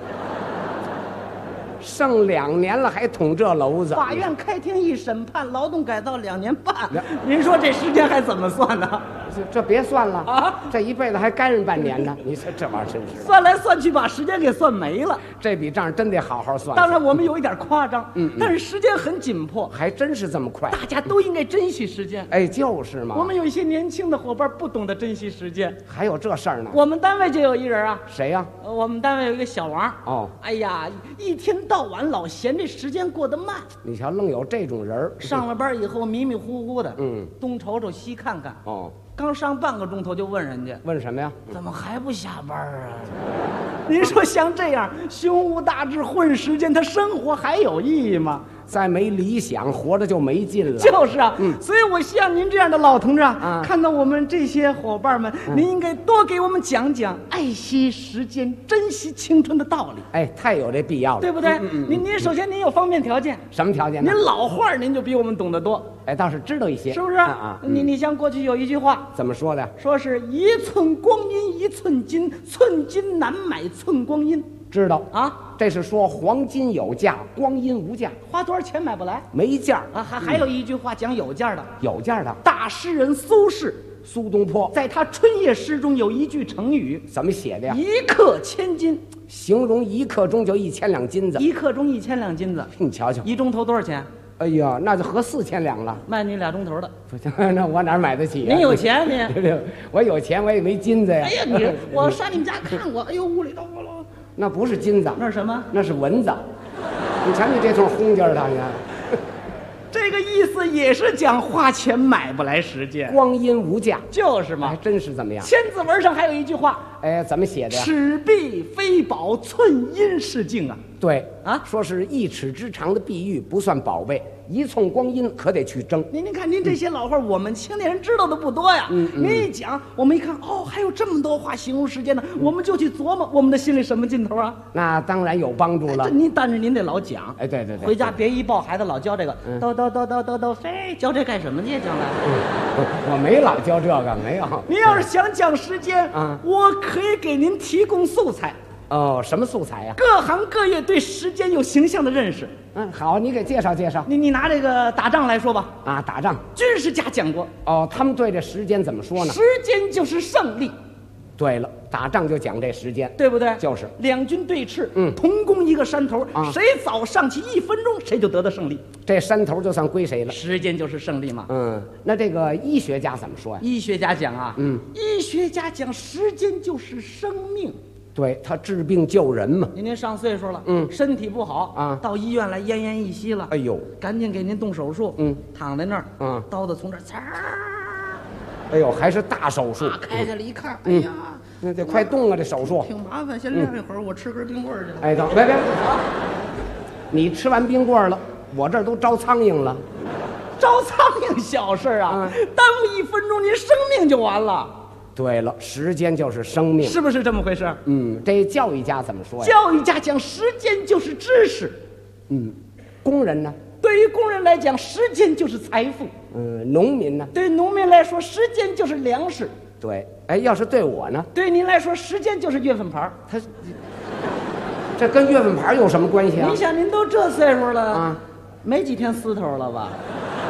剩2年了，还捅这篓子。 法院开庭一审判，劳动改造2年半。您说这时间还怎么算呢？ 这别算了啊！这一辈子还干人半年呢。你说这玩意儿真是算来算去，把时间给算没了。 这笔账真得好好算。 当然，我们有一点夸张，但是时间很紧迫， 还真是这么快。 大家都应该珍惜时间。 哎，就是嘛。 我们有一些年轻的伙伴不懂得珍惜时间， 还有这事儿呢。 我们单位就有一人啊。 谁呀？ 我们单位有一个小王。 哦。 哎呀，一天到晚老嫌这时间过得慢。 你瞧，愣有这种人。 上了班以后迷迷糊糊的，东瞅瞅西看看。 哦。 刚上半个钟头就问人家， 问什么呀？ 怎么还不下班啊？您说像这样胸无大志混时间，他生活还有意义吗？ 再没理想，活着就没劲了。 就是啊，所以我像您这样的老同志啊，看到我们这些伙伴们，您应该多给我们讲讲爱惜时间、珍惜青春的道理。 哎，太有这必要了， 对不对？您首先您有方便条件， 什么条件呢？ 您老话您就比我们懂得多。 哎，倒是知道一些， 是不是？你像过去有一句话， 怎么说的？ 说是1寸光阴1寸金，寸金难买寸光阴。 知道啊，这是说黄金有价，光阴无价， 花多少钱买不来， 没价啊。还有一句话讲有价的， 有价的。 大诗人苏轼， 苏东坡在他春夜诗中有一句成语， 怎么写的呀 ？1克千金，形容1克中就1000两金子。1克中1000两金子， 你瞧瞧， 1钟头多少钱？ 哎呀，那就合4000两了， 卖你2钟头的。 不行，那我哪买得起啊？ 您有钱您？ 我有钱，我也没金子呀。 哎呀，我上你们家看过，哎呦，屋里头我了。 那不是金子， 那是什么？ 那是蚊子。你瞧你这通轰劲儿的，你看， 这个意思也是讲花钱买不来时间， 光阴无价， 就是嘛， 还真是怎么样？ 千字文上还有一句话， 哎，怎么写的呀？ 尺璧非宝，寸阴是镜啊。 对啊，说是1尺之长的碧玉不算宝贝，1寸光阴可得去争。 您看您这些老话，我们青年人知道的不多呀。您一讲，我们一看，哦，还有这么多话形容时间呢，我们就去琢磨，我们的心里什么劲头啊？ 那当然有帮助了。 但是您得老讲。 哎，对， 回家别一抱孩子老教这个，都飞，教这干什么去？将来我没老教这个，没有。 您要是想讲时间，我可以给您提供素材。 哦，什么素材呀？ 各行各业对时间有形象的认识。 好，你给介绍介绍。 你拿这个打仗来说吧。 啊，打仗， 军事家讲过。 哦，他们对这时间怎么说呢？ 时间就是胜利。 对了，打仗就讲这时间， 对不对？ 就是两军对峙，同攻一个山头，谁早上去1分钟，谁就得到胜利。 这山头就算归谁了。 时间就是胜利嘛。 那这个医学家怎么说呀？ 医学家讲啊，医学家讲时间就是生命。 对，他治病救人嘛。 您上岁数了，身体不好啊，到医院来奄奄一息了。 哎呦， 赶紧给您动手术。躺在那儿，刀子从这儿呲儿。 哎呦，还是大手术。 开开了一看，哎呀， 那得快动啊，这手术挺麻烦。先晾一会儿，我吃根冰棍去。 哎，等，别，你吃完冰棍了，我这儿都招苍蝇了。 招苍蝇小事啊，耽误1分钟，您生命就完了。 对了，时间就是生命， 是不是这么回事？ 这教育家怎么说呀？ 教育家讲时间就是知识。 工人呢？ 对于工人来讲，时间就是财富。 农民呢？ 对农民来说，时间就是粮食。 对，哎，要是对我呢？ 对您来说，时间就是月份牌。 这跟月份牌有什么关系啊？ 你想，您都这岁数了没几天丝头了吧？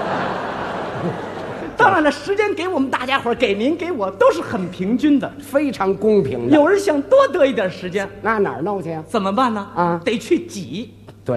当然了，时间给我们大家伙，给您给我都是很平均的， 非常公平的。 有人想多得一点时间， 那哪儿弄去呀？ 怎么办呢？得去挤。 对了，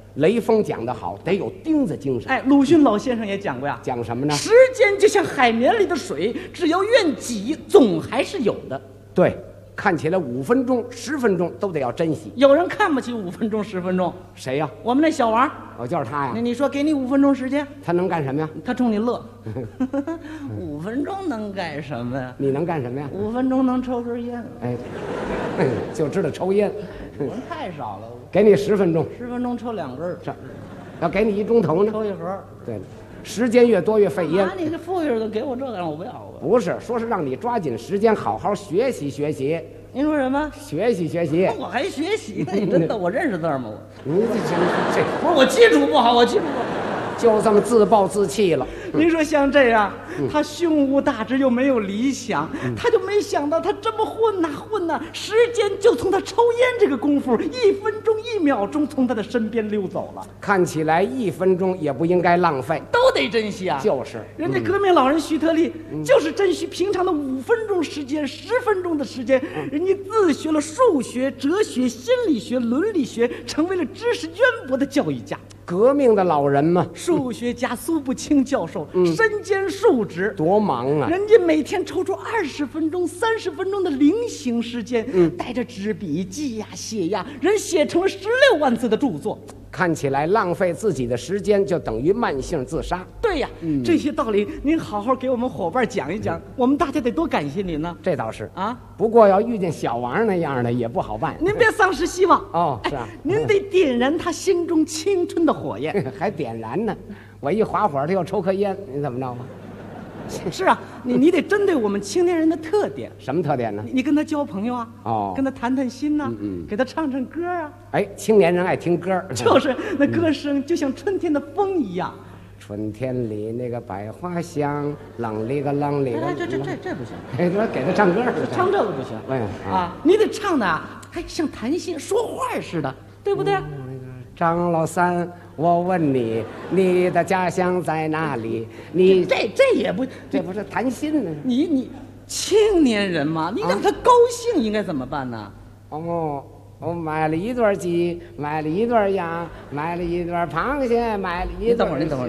雷锋讲得好，得有钉子精神。 哎，鲁迅老先生也讲过呀， 讲什么呢？ 时间就像海绵里的水，只要愿挤，总还是有的。 对，看起来5分钟、10分钟都得要珍惜。 有人看不起5分钟、10分钟， 谁呀？ 我们那小王。 哦，就是他呀。 你说给你5分钟时间， 他能干什么呀？ 他冲你乐。5分钟能干什么呀？ 你能干什么呀 ？5分钟能抽根烟。 哎，就知道抽烟。 我们太少了。 给你10分钟 ，10分钟抽2根。 这，要给你1钟头呢？ 抽1盒。 对了，时间越多越费烟。 你这富裕的给我这个让我不要。 不是，说是让你抓紧时间，好好学习学习。 您说什么？ 学习学习。 我还学习呢？你真的，我认识字吗？我。 你这不是我基础不好，我基础不好。 就这么自暴自弃了。 您说像这样，他胸无大志又没有理想，他就没想到他这么混呐，时间就从他抽烟这个功夫，1分钟1秒钟从他的身边溜走了。 看起来1分钟也不应该浪费， 都得珍惜啊。 就是， 人家革命老人徐特立就是珍惜平常的5分钟时间、10分钟的时间，人家自学了数学、哲学、心理学、伦理学，成为了知识渊博的教育家。 革命的老人嘛， 数学家苏步青教授身兼数职， 多忙啊！ 人家每天抽出20分钟、30分钟的零星时间，带着纸笔记呀、写呀，人写成了16万字的著作。 看起来浪费自己的时间就等于慢性自杀。 对呀，这些道理您好好给我们伙伴讲一讲，我们大家得多感谢您呢。 这倒是啊， 不过要遇见小王那样的也不好办。 您别丧失希望哦，是啊， 您得点燃他心中青春的火焰。 还点燃呢？我一划火，他又抽颗烟，你怎么着吧？ 是啊，你得针对我们青年人的特点。 什么特点呢？ 你跟他交朋友啊， 哦， 跟他谈谈心呐，给他唱唱歌啊。 哎，青年人爱听歌， 就是那歌声就像春天的风一样。 春天里那个百花香，啷里个啷里个。 这不行。 哎，给他唱歌， 唱这个不行。 哎啊，你得唱的还像谈心说话似的，对不对？ 张老三，我问你，你的家乡在哪里？你这也不， 这不是谈心呢？ 你青年人嘛，你让他高兴应该怎么办呢？ 哦，我买了1对鸡，买了1对鸭，买了1对螃蟹，买了1对。 你等会儿。怎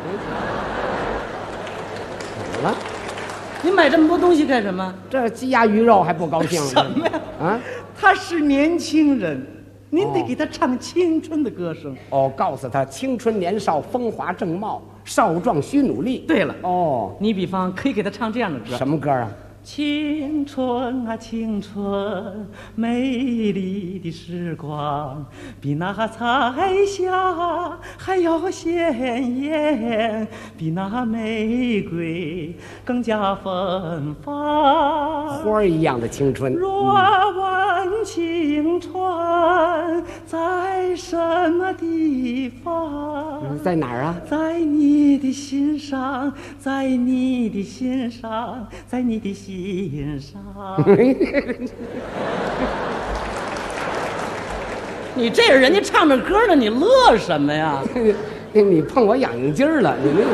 么了？ 你买这么多东西干什么？ 这鸡鸭鱼肉还不高兴？ 什么呀？ 啊， 他是年轻人。您得给他唱青春的歌声哦，告诉他青春年少风华正茂，少壮须努力。 对了哦， 你比方可以给他唱这样的歌。 什么歌啊？ 青春啊青春，美丽的时光，比那彩霞还要鲜艳，比那玫瑰更加芬芳。 花一样的青春。 若问青春在什么地方？ 在哪儿啊？ 在你的心上，在你的心上，在你的心上。你这是人家唱着歌呢，你乐什么呀？ 你碰我痒痒筋儿了，你那。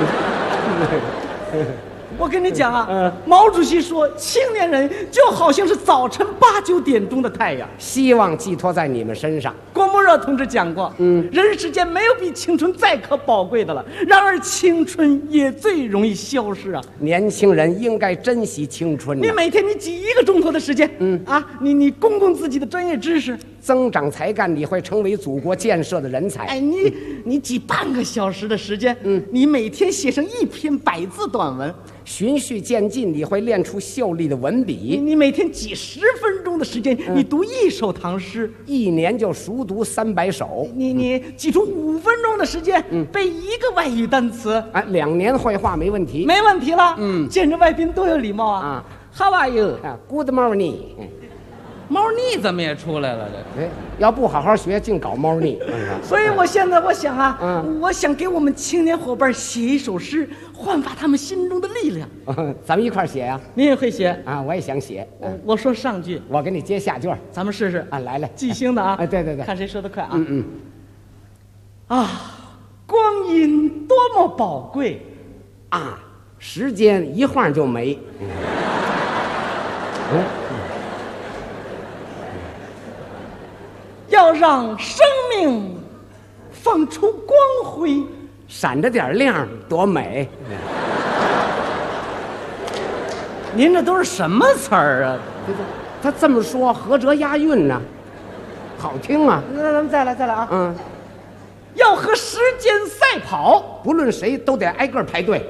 我跟你讲啊，毛主席说，青年人就好像是早晨8、9点钟的太阳， 希望寄托在你们身上。 郭沫若同志讲过，人世间没有比青春再可宝贵的了，然而青春也最容易消失啊。 年轻人应该珍惜青春。 你每天你挤1个钟头的时间，你供自己的专业知识， 增长才干，你会成为祖国建设的人才。 哎，你挤半个小时的时间，你每天写上1篇100字短文， 循序渐进，你会练出秀丽的文笔。 你每天挤10分钟的时间，你读1首唐诗 ，1年就熟读300首。 你挤出5分钟的时间，背1个外语单词啊，2年会话没问题， 没问题了。见着外宾多有礼貌啊！How are you? Good morning。 猫腻怎么也出来了？ 这要不好好学，净搞猫腻。 所以我现在我想啊，我想给我们青年伙伴写一首诗，焕发他们心中的力量。 咱们一块儿写呀？ 您也会写啊？我也想写。 我说上句， 我给你接下句， 咱们试试啊！来来， 即兴的啊！ 哎，对对对， 看谁说得快啊！啊，光阴多么宝贵啊！时间一晃就没。 要让生命发放出光辉， 闪着点亮，多美！ 您这都是什么词儿啊？ 他这么说，合辙押韵呢，好听啊！ 那咱们再来啊！要和时间赛跑， 不论谁都得挨个排队。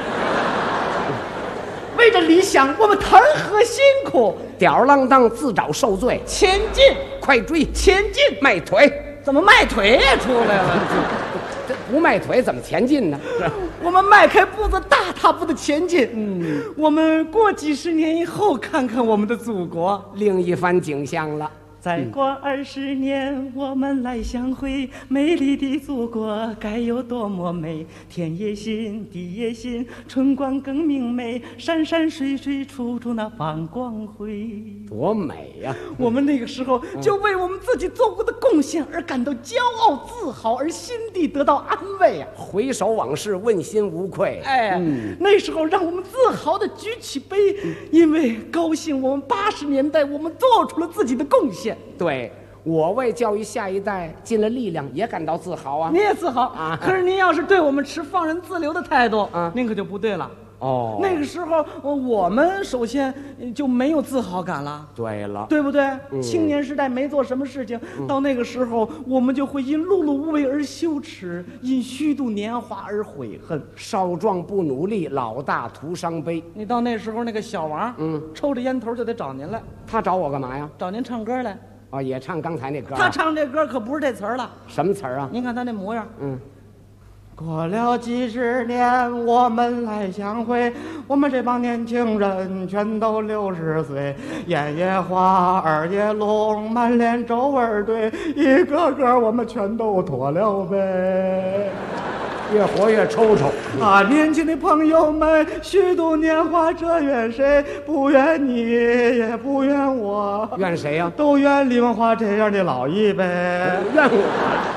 为着理想，我们谈何辛苦？ 吊儿郎当，自找受罪。 前进， 快追！ 前进， 迈腿。 怎么迈腿也出来了？ 这不迈腿怎么前进呢？ 我们迈开步子，大踏步的前进。我们过几十年以后，看看我们的祖国， 另一番景象了。 再过20年，我们来相会，美丽的祖国该有多么美！天也新，地也新，春光更明媚，山山水水处处那放光辉， 多美呀！ 我们那个时候就为我们自己做过的贡献而感到骄傲自豪，而心地得到安慰啊！ 回首往事，问心无愧。 那时候让我们自豪地举起杯，因为高兴我们80年代我们做出了自己的贡献。 对，我为教育下一代尽了力量，也感到自豪啊！ 您也自豪啊！可是您要是对我们持放任自流的态度您可就不对了。那个时候我们首先就没有自豪感了。 对了， 对不对？青年时代没做什么事情，到那个时候我们就会因碌碌无为而羞耻，因虚度年华而悔恨。 少壮不努力，老大徒伤悲。 你到那时候，那个小王抽着烟头就得找您来。 他找我干嘛呀？ 找您唱歌来。 也唱刚才那歌。 他唱这歌可不是这词儿了。 什么词儿啊？ 您看他那模样。过了几十年，我们来相会，我们这帮年轻人全都60岁，眼也花，耳也聋，满脸皱纹堆，一个个我们全都脱了呗。 越活越抽抽啊！年轻的朋友们，虚度年华，这怨谁？不怨你，也不怨我， 怨谁呀？ 都怨李文华这样的老一辈。 怨我。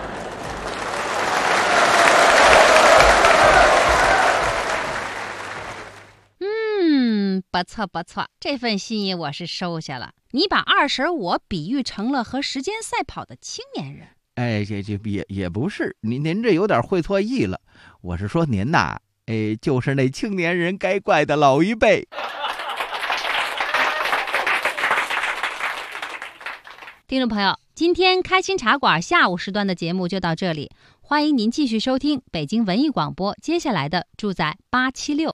不错不错，这份心意我是收下了。你把20我比喻成了和时间赛跑的青年人。 这也不是，您这有点会错意了。我是说您呐，就是那青年人该怪的老一辈。 听众朋友，今天开心茶馆下午时段的节目就到这里，欢迎您继续收听北京文艺广播接下来的住在876。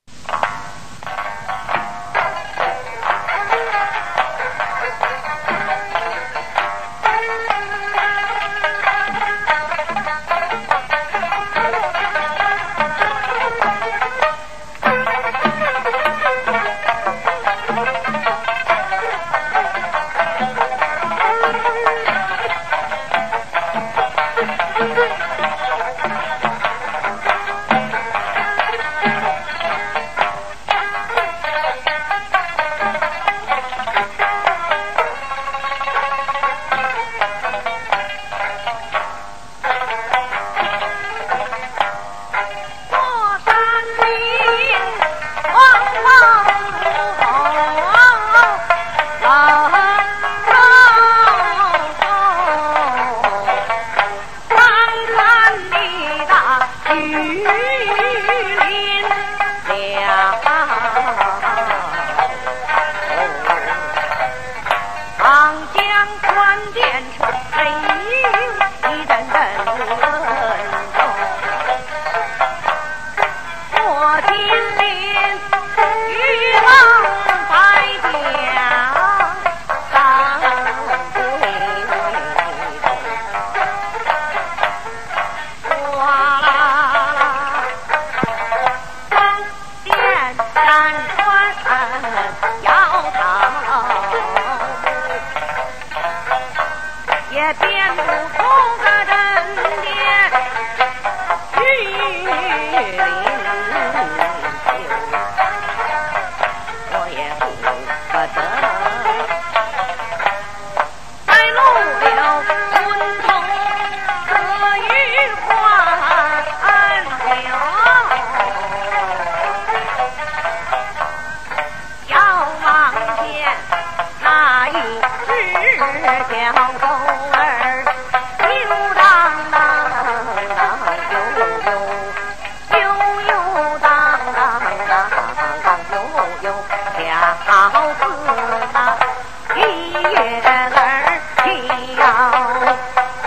小狗儿游荡荡。 好似那一月儿飘。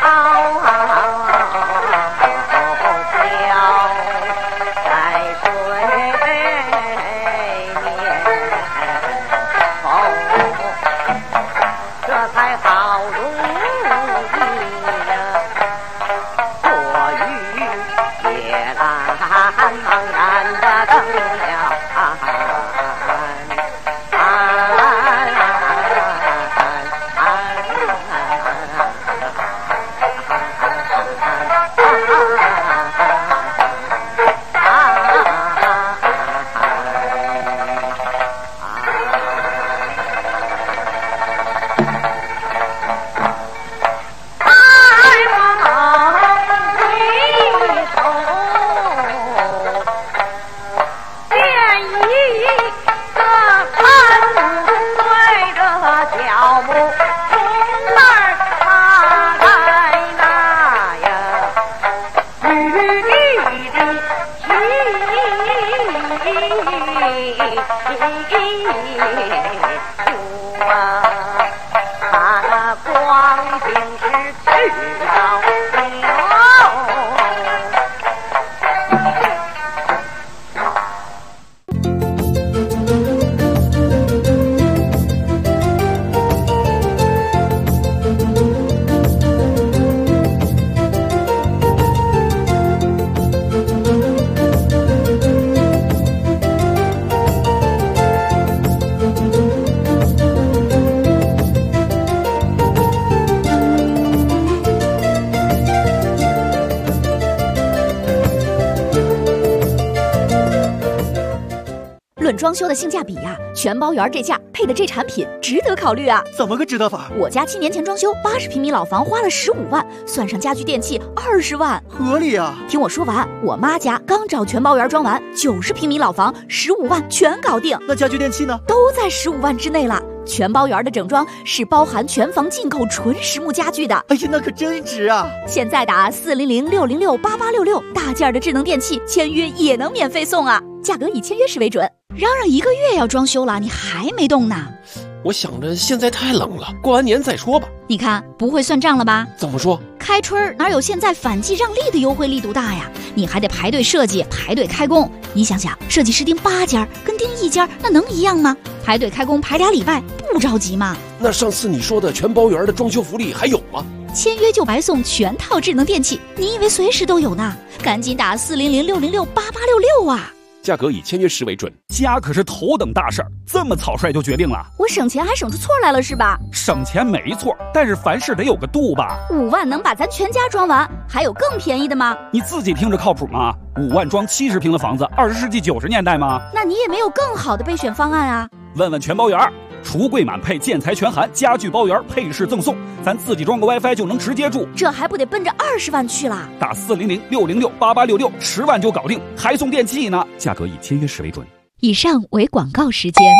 论装修的性价比呀，全包园这价配的这产品值得考虑啊！ 怎么个值得法？ 我家7年前装修80平米老房花了15万，算上家具电器20万， 合理啊！ 听我说完，我妈家刚找全包园装完，90平米老房15万全搞定。 那家具电器呢？ 都在15万之内了。全包园的整装是包含全房进口纯实木家具的。 哎呀，那可真值啊！ 现在打400-606-8866，大件的智能电器签约也能免费送啊！价格以签约时为准。嚷嚷1个月要装修了，你还没动呢？ 我想着现在太冷了，过完年再说吧。 你看不会算账了吧？ 怎么说？ 开春哪有现在反季让利的优惠力度大呀？你还得排队设计，排队开工。你想想，设计师订8家跟订1家那能一样吗？排队开工排2礼拜，不着急吗？ 那上次你说的全包园的装修福利还有吗？ 签约就白送全套智能电器，你以为随时都有呢？赶紧打400-606-8866啊！ 价格以签约时为准。家可是头等大事儿，这么草率就决定了？ 我省钱还省出错来了是吧？ 省钱没错，但是凡事得有个度吧。 5万能把咱全家装完，还有更便宜的吗？ 你自己听着靠谱吗？5万装70平的房子，20世纪90年代吗？ 那你也没有更好的备选方案啊？ 问问全包园，橱柜满配，建材全含，家具包园，配饰赠送，咱自己装个 WiFi 就能直接住， 这还不得奔着20万去了？ 打400-606-8866，10万就搞定，还送电器呢。价格以签约时为准。 以上为广告时间。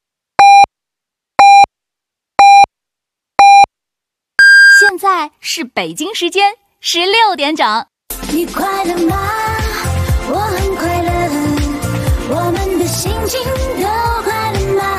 现在是北京时间16点整。 你快乐吗？我很快乐，我们的心情都快乐吗？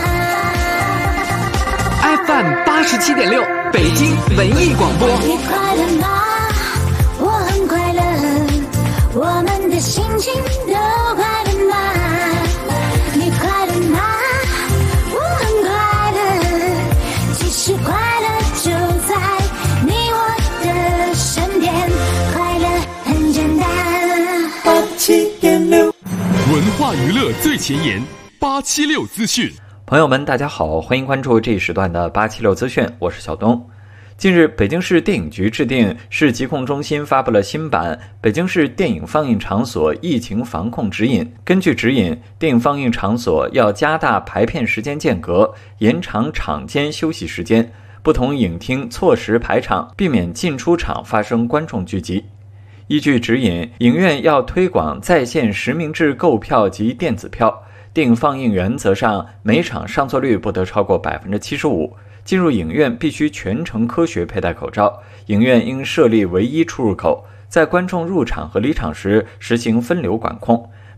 FM 87.6，北京文艺广播。 你快乐吗？我很快乐，我们的心情都快乐吗？你快乐吗？我很快乐，其实快乐就在你我的身边，快乐很简单。87.6， 文化娱乐最前沿，876资讯。 朋友们，大家好，欢迎关注这一时段的876资讯，我是小东。近日，北京市电影局制定市疾控中心发布了新版《北京市电影放映场所疫情防控指引》。根据指引，电影放映场所要加大排片时间间隔，延长场间休息时间，不同影厅错时排场，避免进出场发生观众聚集。依据指引，影院要推广在线实名制购票及电子票。电影放映原则上，每场上座率不得超过75%。进入影院必须全程科学佩戴口罩。影院应设立唯一出入口，在观众入场和离场时实行分流管控。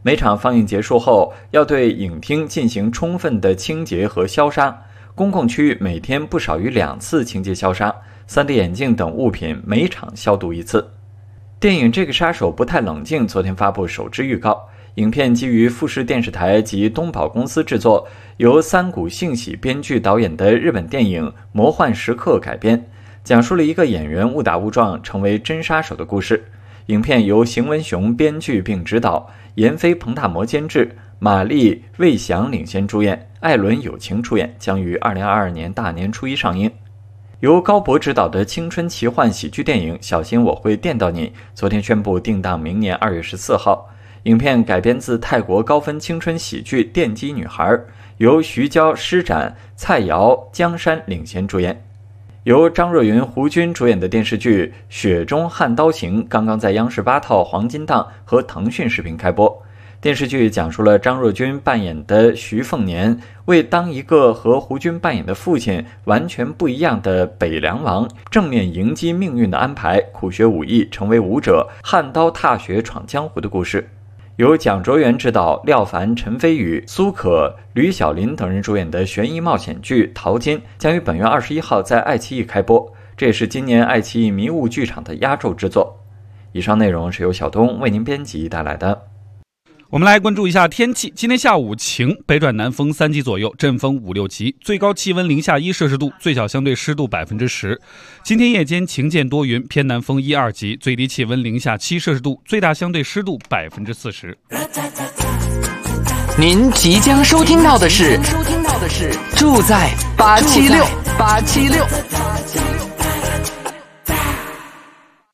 每场放映结束后，要对影厅进行充分的清洁和消杀，公共区域每天不少于2次清洁消杀， 3D 眼镜等物品每场消毒1次。电影《这个杀手不太冷静》昨天发布首支预告，影片基于富士电视台及东宝公司制作，由三谷幸喜编剧导演的日本电影《魔幻时刻》改编，讲述了一个演员误打误撞成为真杀手的故事。影片由邢文雄编剧并执导，闫非、彭大魔监制，马丽、魏翔领衔主演，艾伦友情出演，将于2022年大年初1上映。由高博执导的青春奇幻喜剧电影《小心我会电到你》昨天宣布定档明年2月14号。影片改编自泰国高分青春喜剧《电击女孩》，由徐娇、施展、蔡瑶、江山领衔主演。由张若昀、胡军主演的电视剧《雪中悍刀行》刚刚在央视8套黄金档和腾讯视频开播。电视剧讲述了张若昀扮演的徐凤年为当一个和胡军扮演的父亲完全不一样的北凉王，正面迎击命运的安排，苦学武艺，成为武者，悍刀踏雪闯江湖的故事。由蒋卓元执导，廖凡、陈飞宇、苏可、吕小林等人主演的悬疑冒险剧《淘金》将于本月21号在爱奇艺开播，这也是今年爱奇艺迷雾剧场的压轴之作。以上内容是由小东为您编辑带来的。 我们来关注一下天气。今天下午晴，北转南风3级左右，阵风5、6级，最高气温零下1摄氏度，最小相对湿度10%。今天夜间晴间多云，偏南风1、2级，最低气温零下7摄氏度，最大相对湿度40%。 您即将收听到的是住在876。